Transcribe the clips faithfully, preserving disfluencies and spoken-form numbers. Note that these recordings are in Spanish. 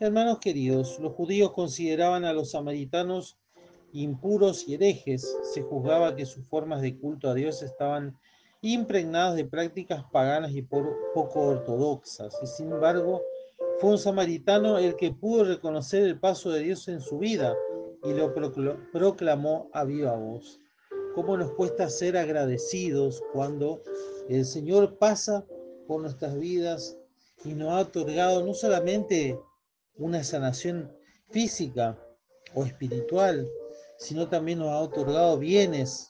Hermanos queridos, los judíos consideraban a los samaritanos impuros y herejes. Se juzgaba que sus formas de culto a Dios estaban impregnadas de prácticas paganas y por- poco ortodoxas. Y sin embargo, fue un samaritano el que pudo reconocer el paso de Dios en su vida y lo procl- proclamó a viva voz. ¿Cómo nos cuesta ser agradecidos cuando el Señor pasa por nuestras vidas y nos ha otorgado no solamente una sanación física o espiritual, sino también nos ha otorgado bienes,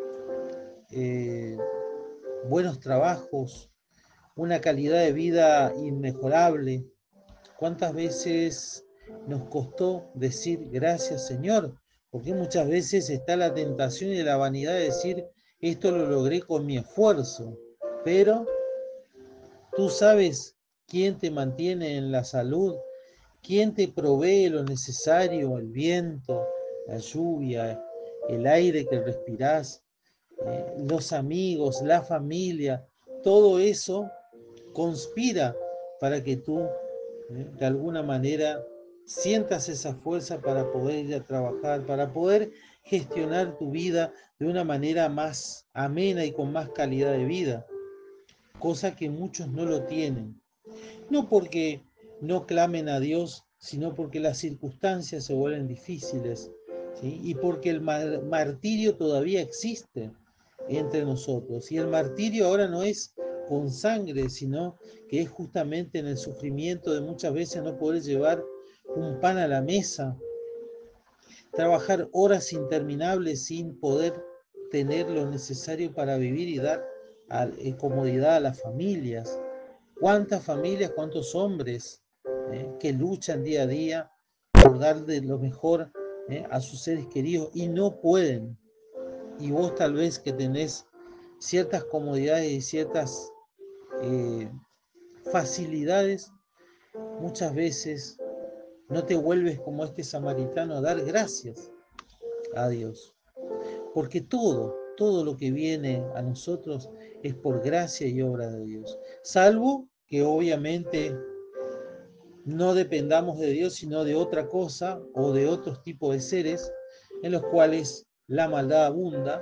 eh, buenos trabajos, una calidad de vida inmejorable? ¿Cuántas veces nos costó decir gracias, Señor? Porque muchas veces está la tentación y la vanidad de decir, esto lo logré con mi esfuerzo, pero tú sabes quién te mantiene en la salud, quién te provee lo necesario, el viento, la lluvia, el aire que respirás, eh, los amigos, la familia, todo eso conspira para que tú, eh, de alguna manera, sientas esa fuerza para poder ir a trabajar, para poder gestionar tu vida de una manera más amena y con más calidad de vida, cosa que muchos no lo tienen. No porque no clamen a Dios, sino porque las circunstancias se vuelven difíciles, ¿sí? Y porque el mar- martirio todavía existe entre nosotros. Y el martirio ahora no es con sangre, sino que es justamente en el sufrimiento de muchas veces no poder llevar un pan a la mesa, trabajar horas interminables sin poder tener lo necesario para vivir y dar a- en comodidad a las familias. ¿Cuántas familias, cuántos hombres eh, que luchan día a día por dar de lo mejor eh, a sus seres queridos y no pueden? Y vos tal vez que tenés ciertas comodidades y ciertas eh, facilidades, muchas veces no te vuelves como este samaritano a dar gracias a Dios. Porque todo, todo lo que viene a nosotros es por gracia y obra de Dios. Salvo que obviamente no dependamos de Dios, sino de otra cosa o de otros tipos de seres en los cuales la maldad abunda.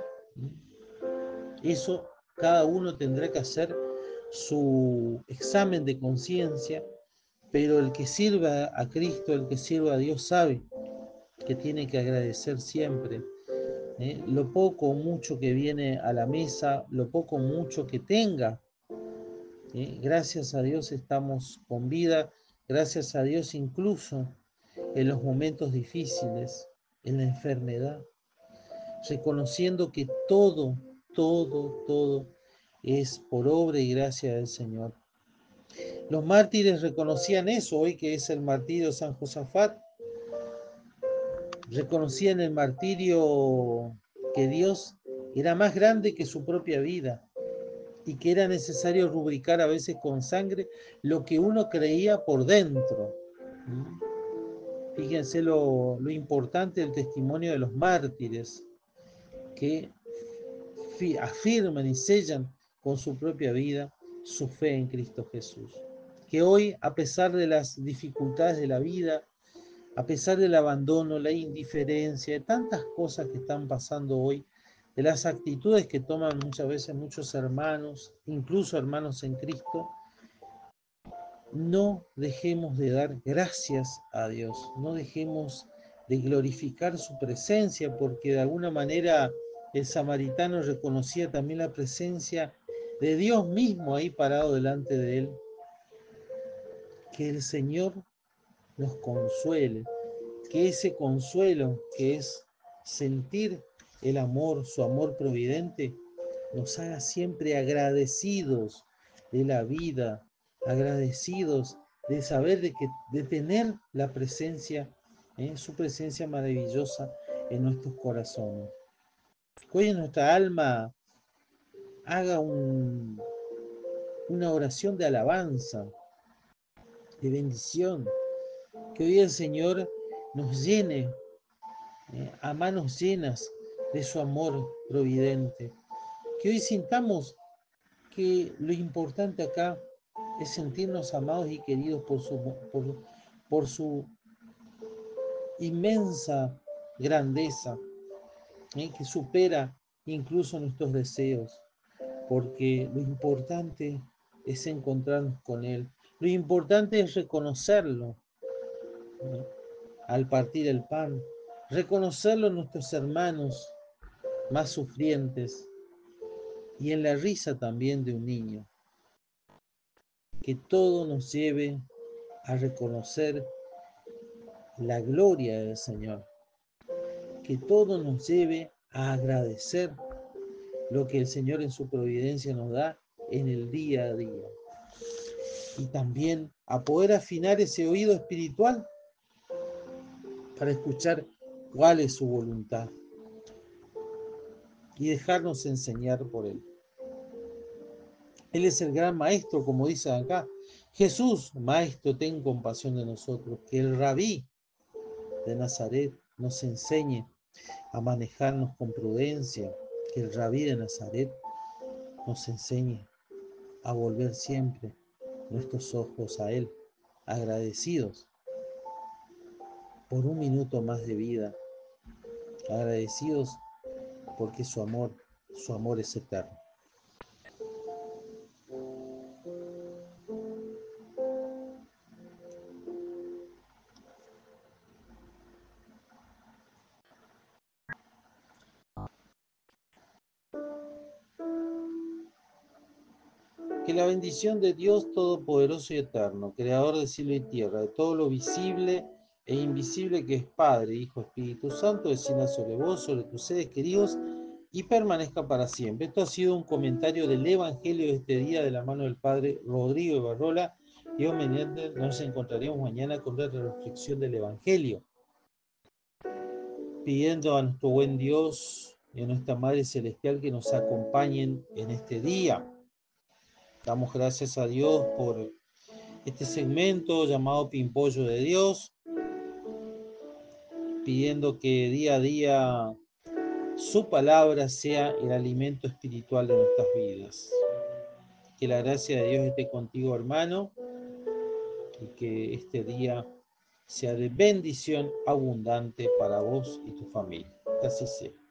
Eso cada uno tendrá que hacer su examen de conciencia, pero el que sirva a Cristo, el que sirva a Dios, sabe que tiene que agradecer siempre, ¿eh? Lo poco o mucho que viene a la mesa, lo poco o mucho que tenga. ¿Eh? Gracias a Dios estamos con vida, gracias a Dios incluso en los momentos difíciles, en la enfermedad, reconociendo que todo, todo, todo es por obra y gracia del Señor. Los mártires reconocían eso, hoy que es el martirio de San Josafat, reconocían el martirio que Dios era más grande que su propia vida y que era necesario rubricar a veces con sangre lo que uno creía por dentro. Fíjense lo, lo importante del testimonio de los mártires, que afirman y sellan con su propia vida su fe en Cristo Jesús. Que hoy, a pesar de las dificultades de la vida, a pesar del abandono, la indiferencia, de tantas cosas que están pasando hoy, de las actitudes que toman muchas veces muchos hermanos, incluso hermanos en Cristo, no dejemos de dar gracias a Dios, no dejemos de glorificar su presencia, porque de alguna manera el samaritano reconocía también la presencia de Dios mismo ahí parado delante de él. Que el Señor nos consuele, que ese consuelo que es sentir el amor, su amor providente, nos haga siempre agradecidos de la vida, agradecidos de saber de que de tener la presencia, ¿eh? Su presencia maravillosa en nuestros corazones. Que hoy en nuestra alma haga un, una oración de alabanza, de bendición, que hoy el Señor nos llene eh, a manos llenas de su amor providente. Que hoy sintamos que lo importante acá es sentirnos amados y queridos por, su, por, por su inmensa grandeza, ¿eh? que supera incluso nuestros deseos, porque lo importante es encontrarnos con Él. Lo importante es reconocerlo, ¿eh? al partir el pan, reconocerlo en nuestros hermanos más sufrientes y en la risa también de un niño. Que todo nos lleve a reconocer la gloria del Señor. Que todo nos lleve a agradecer lo que el Señor en su providencia nos da en el día a día. Y también a poder afinar ese oído espiritual para escuchar cuál es su voluntad y dejarnos enseñar por Él. Él es el gran maestro, como dice acá. Jesús, maestro, ten compasión de nosotros. Que el rabí de Nazaret nos enseñe a manejarnos con prudencia. Que el rabí de Nazaret nos enseñe a volver siempre nuestros ojos a Él, agradecidos por un minuto más de vida, agradecidos porque su amor, su amor es eterno. Que la bendición de Dios Todopoderoso y Eterno, Creador de cielo y tierra, de todo lo visible e invisible que es Padre, Hijo, Espíritu Santo, descienda sobre vos, sobre tus seres queridos y permanezca para siempre. Esto ha sido un comentario del Evangelio de este día de la mano del Padre Rodrigo Ibarrola. Dios mediante, nos encontraremos mañana con otra reflexión del Evangelio, pidiendo a nuestro buen Dios y a nuestra Madre Celestial que nos acompañen en este día. Damos gracias a Dios por este segmento llamado Pimpollo de Dios, pidiendo que día a día su palabra sea el alimento espiritual de nuestras vidas. Que la gracia de Dios esté contigo, hermano, y que este día sea de bendición abundante para vos y tu familia. Que así sea.